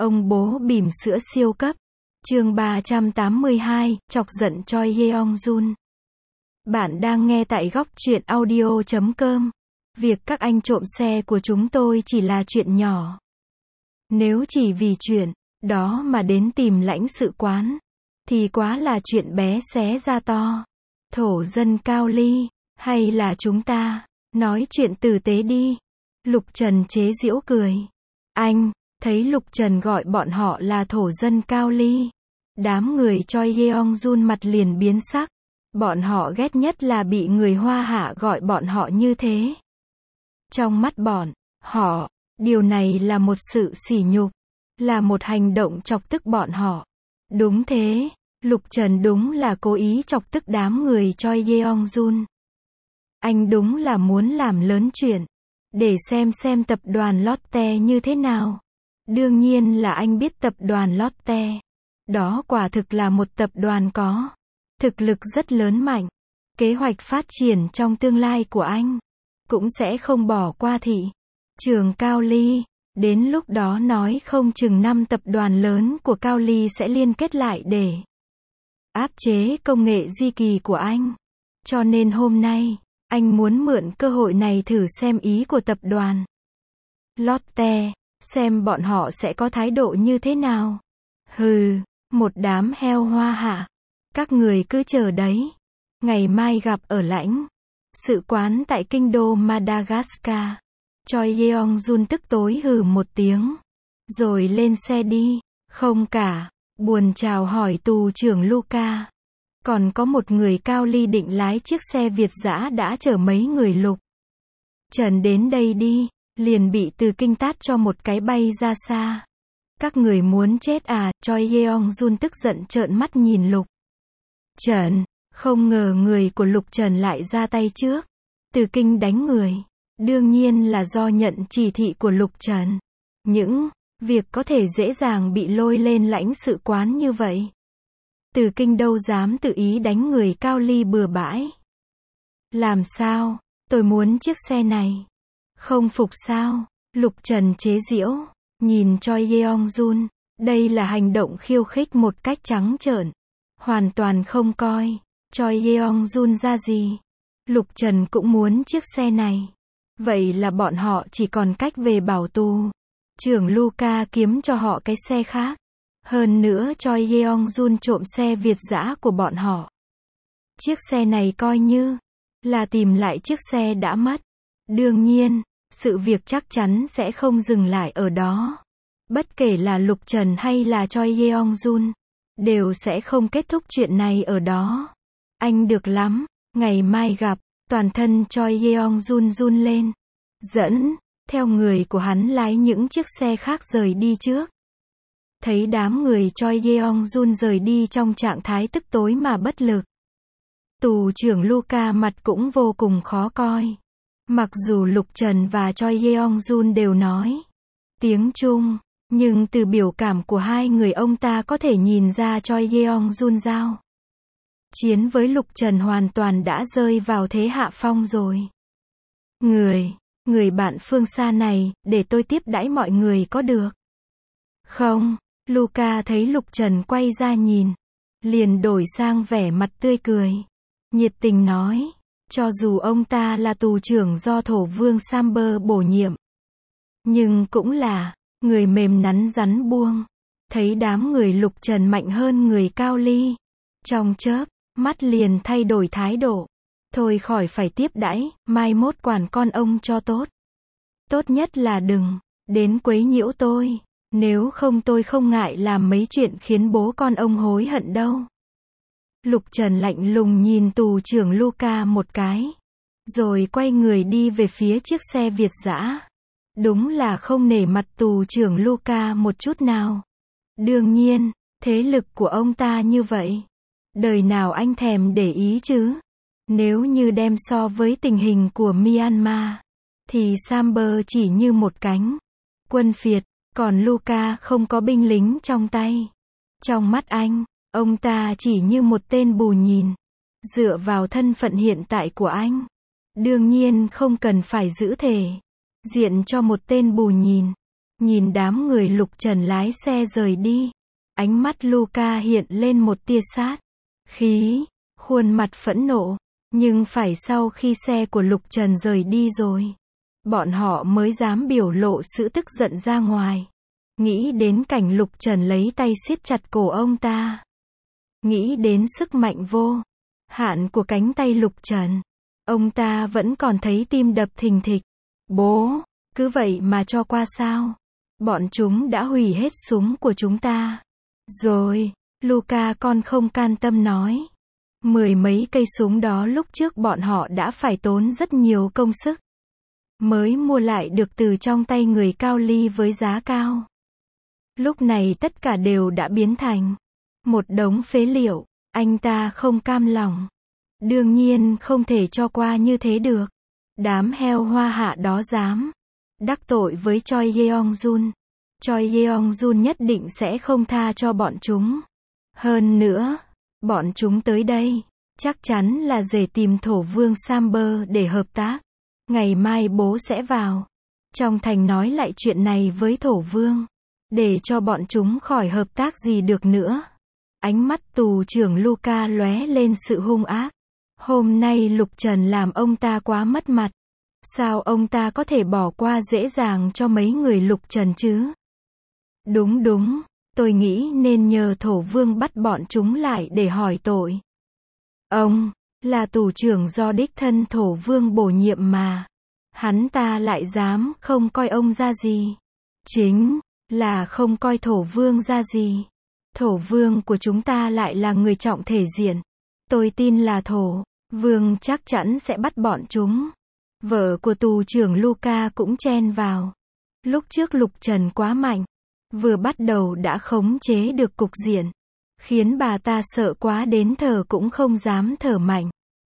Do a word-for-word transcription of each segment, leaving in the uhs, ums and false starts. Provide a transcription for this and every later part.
Ông bố bỉm sữa siêu cấp. Chương ba trăm tám mươi hai, chọc giận Choi Yeong-jun. Bạn đang nghe tại góc truyện audio chấm com. Việc các anh trộm xe của chúng tôi chỉ là chuyện nhỏ. Nếu chỉ vì chuyện đó mà đến tìm lãnh sự quán, thì quá là chuyện bé xé ra to. Thổ dân Cao Ly, hay là chúng ta nói chuyện tử tế đi. Lục Trần chế giễu cười. Anh thấy Lục Trần gọi bọn họ là thổ dân Cao Ly, đám người Choi Yeong-jun mặt liền biến sắc. Bọn họ ghét nhất là bị người Hoa Hạ gọi bọn họ như thế. Trong mắt bọn họ, điều này là một sự sỉ nhục, là một hành động chọc tức bọn họ. Đúng thế, Lục Trần đúng là cố ý chọc tức đám người Choi Yeong-jun. Anh đúng là muốn làm lớn chuyện, để xem xem tập đoàn Lotte như thế nào. Đương nhiên là anh biết tập đoàn Lotte. Đó quả thực là một tập đoàn có thực lực rất lớn mạnh. Kế hoạch phát triển trong tương lai của anh cũng sẽ không bỏ qua thị trường Cao Ly. Đến lúc đó nói không chừng năm tập đoàn lớn của Cao Ly sẽ liên kết lại để áp chế công nghệ di kỳ của anh. Cho nên hôm nay, anh muốn mượn cơ hội này thử xem ý của tập đoàn Lotte, xem bọn họ sẽ có thái độ như thế nào. Hừ, một đám heo Hoa Hạ. Các người cứ chờ đấy. Ngày mai gặp ở lãnh sự quán tại kinh đô Madagascar. Choi Yeong-jun tức tối hừ một tiếng, rồi lên xe đi. Không cả, buồn chào hỏi tù trưởng Luca. Còn có một người Cao Ly định lái chiếc xe Việt dã đã chở mấy người Lục Trần đến đây đi, liền bị từ kinh tát cho một cái bay ra xa. Các người muốn chết à? Choi Yeong-jun tức giận trợn mắt nhìn Lục Trần. Không ngờ người của Lục Trần lại ra tay trước. Từ kinh đánh người. Đương nhiên là do nhận chỉ thị của Lục Trần. Những việc có thể dễ dàng bị lôi lên lãnh sự quán như vậy. Từ kinh đâu dám tự ý đánh người Cao Ly bừa bãi. Làm sao? Tôi muốn chiếc xe này. Không phục sao? Lục Trần chế giễu. Nhìn Choi Yeong-jun. Đây là hành động khiêu khích một cách trắng trợn. Hoàn toàn không coi Choi Yeong-jun ra gì. Lục Trần cũng muốn chiếc xe này. Vậy là bọn họ chỉ còn cách về bảo tù trưởng Luca kiếm cho họ cái xe khác. Hơn nữa Choi Yeong-jun trộm xe Việt dã của bọn họ. Chiếc xe này coi như là tìm lại chiếc xe đã mất. Đương nhiên, sự việc chắc chắn sẽ không dừng lại ở đó. Bất kể là Lục Trần hay là Choi Yeong-jun, đều sẽ không kết thúc chuyện này ở đó. Anh được lắm, ngày mai gặp. Toàn thân Choi Yeong-jun run lên. Dẫn theo người của hắn lái những chiếc xe khác rời đi trước. Thấy đám người Choi Yeong-jun rời đi trong trạng thái tức tối mà bất lực. Tù trưởng Luca mặt cũng vô cùng khó coi. Mặc dù Lục Trần và Choi Yeong-jun đều nói tiếng Trung, nhưng từ biểu cảm của hai người ông ta có thể nhìn ra Choi Yeong-jun giao chiến với Lục Trần hoàn toàn đã rơi vào thế hạ phong rồi. Người, người bạn phương xa này, để tôi tiếp đãi mọi người có được không? Luca thấy Lục Trần quay ra nhìn, liền đổi sang vẻ mặt tươi cười, nhiệt tình nói, cho dù ông ta là tù trưởng do thổ vương Samber bổ nhiệm, nhưng cũng là người mềm nắn rắn buông. Thấy đám người Lục Trần mạnh hơn người Cao Ly, trong chớp mắt liền thay đổi thái độ. Thôi khỏi phải tiếp đãi, mai mốt quản con ông cho tốt. Tốt nhất là đừng đến quấy nhiễu tôi, nếu không tôi không ngại làm mấy chuyện khiến bố con ông hối hận đâu. Lục Trần lạnh lùng nhìn tù trưởng Luca một cái, rồi quay người đi về phía chiếc xe Việt dã. Đúng là không nể mặt tù trưởng Luca một chút nào. Đương nhiên, thế lực của ông ta như vậy, đời nào anh thèm để ý chứ. Nếu như đem so với tình hình của Myanmar, thì Samber chỉ như một cánh quân phiệt, còn Luca không có binh lính trong tay. Trong mắt anh, ông ta chỉ như một tên bù nhìn. Dựa vào thân phận hiện tại của anh, đương nhiên không cần phải giữ thể diện cho một tên bù nhìn. Nhìn đám người Lục Trần lái xe rời đi, ánh mắt Luca hiện lên một tia sát khí, khuôn mặt phẫn nộ, nhưng phải sau khi xe của Lục Trần rời đi rồi, bọn họ mới dám biểu lộ sự tức giận ra ngoài. Nghĩ đến cảnh Lục Trần lấy tay siết chặt cổ ông ta, nghĩ đến sức mạnh vô hạn của cánh tay Lục Trần, ông ta vẫn còn thấy tim đập thình thịch. Bố, cứ vậy mà cho qua sao? Bọn chúng đã hủy hết súng của chúng ta rồi. Luca con không can tâm nói. Mười mấy cây súng đó lúc trước bọn họ đã phải tốn rất nhiều công sức mới mua lại được từ trong tay người Cao Ly với giá cao. Lúc này tất cả đều đã biến thành một đống phế liệu. Anh ta không cam lòng. Đương nhiên không thể cho qua như thế được. Đám heo hoa hạ đó dám đắc tội với Choi Yeong-jun. Choi Yeong-jun nhất định sẽ không tha cho bọn chúng. Hơn nữa, bọn chúng tới đây, chắc chắn là để tìm thổ vương Samber để hợp tác. Ngày mai bố sẽ vào trong thành nói lại chuyện này với thổ vương, để cho bọn chúng khỏi hợp tác gì được nữa. Ánh mắt tù trưởng Luca lóe lên sự hung ác. Hôm nay Lục Trần làm ông ta quá mất mặt. Sao ông ta có thể bỏ qua dễ dàng cho mấy người Lục Trần chứ? Đúng đúng, tôi nghĩ nên nhờ thổ vương bắt bọn chúng lại để hỏi tội. Ông là tù trưởng do đích thân thổ vương bổ nhiệm mà. Hắn ta lại dám không coi ông ra gì. Chính là không coi thổ vương ra gì. Thổ vương của chúng ta lại là người trọng thể diện. Tôi tin là thổ vương chắc chắn sẽ bắt bọn chúng. Vợ của tù trưởng Luca cũng chen vào. Lúc trước Lục Trần quá mạnh, vừa bắt đầu đã khống chế được cục diện, khiến bà ta sợ quá đến thở cũng không dám thở mạnh.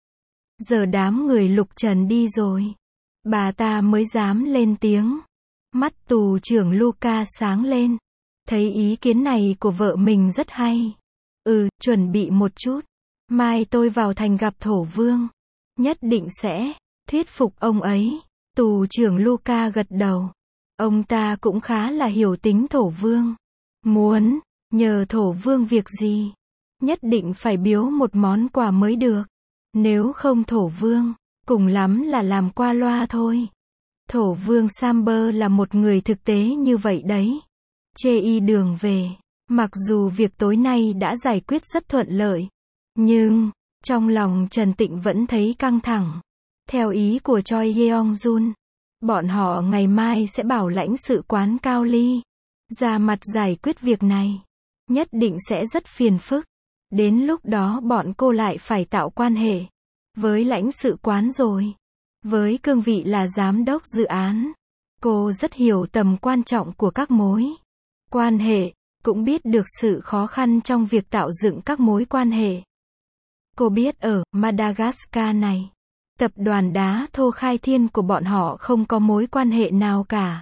Giờ đám người Lục Trần đi rồi, bà ta mới dám lên tiếng. Mắt tù trưởng Luca sáng lên, thấy ý kiến này của vợ mình rất hay. Ừ, chuẩn bị một chút, mai tôi vào thành gặp thổ vương, nhất định sẽ thuyết phục ông ấy. Tù trưởng Luca gật đầu. Ông ta cũng khá là hiểu tính thổ vương. Muốn nhờ thổ vương việc gì, nhất định phải biếu một món quà mới được. Nếu không thổ vương, cùng lắm là làm qua loa thôi. Thổ vương Samber là một người thực tế như vậy đấy. Chê y đường về, mặc dù việc tối nay đã giải quyết rất thuận lợi, nhưng trong lòng Trần Tịnh vẫn thấy căng thẳng. Theo ý của Choi Yeong-jun, bọn họ ngày mai sẽ bảo lãnh sự quán Cao Ly ra mặt giải quyết việc này. Nhất định sẽ rất phiền phức. Đến lúc đó bọn cô lại phải tạo quan hệ với lãnh sự quán rồi. Với cương vị là giám đốc dự án, cô rất hiểu tầm quan trọng của các mối quan hệ, cũng biết được sự khó khăn trong việc tạo dựng các mối quan hệ. Cô biết ở Madagascar này, tập đoàn đá thô Khai Thiên của bọn họ không có mối quan hệ nào cả.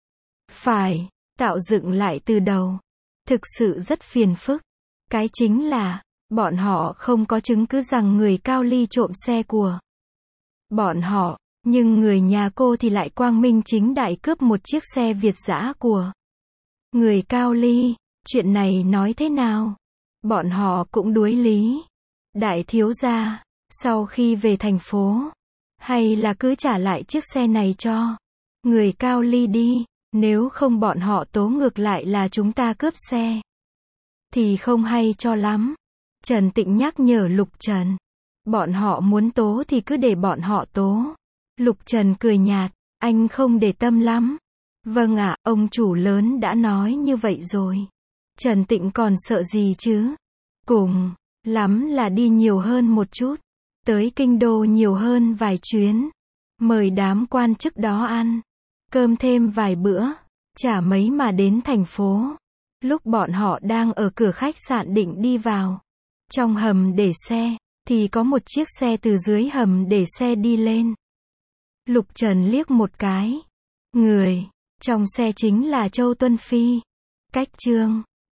Phải tạo dựng lại từ đầu, thực sự rất phiền phức. Cái chính là, bọn họ không có chứng cứ rằng người Cao Ly trộm xe của bọn họ, nhưng người nhà cô thì lại quang minh chính đại cướp một chiếc xe Việt dã của người Cao Ly. Chuyện này nói thế nào? Bọn họ cũng đuối lý. Đại thiếu gia, sau khi về thành phố, hay là cứ trả lại chiếc xe này cho người Cao Ly đi, nếu không bọn họ tố ngược lại là chúng ta cướp xe, thì không hay cho lắm. Trần Tịnh nhắc nhở Lục Trần. Bọn họ muốn tố thì cứ để bọn họ tố. Lục Trần cười nhạt, anh không để tâm lắm. Vâng ạ, ông chủ lớn đã nói như vậy rồi. Trần Tịnh còn sợ gì chứ? Cùng lắm là đi nhiều hơn một chút, tới kinh đô nhiều hơn vài chuyến, mời đám quan chức đó ăn cơm thêm vài bữa, chả mấy mà đến thành phố. Lúc bọn họ đang ở cửa khách sạn định đi vào trong hầm để xe, thì có một chiếc xe từ dưới hầm để xe đi lên. Lục Trần liếc một cái, người trong xe chính là Châu Tuân Phi. Cách Trương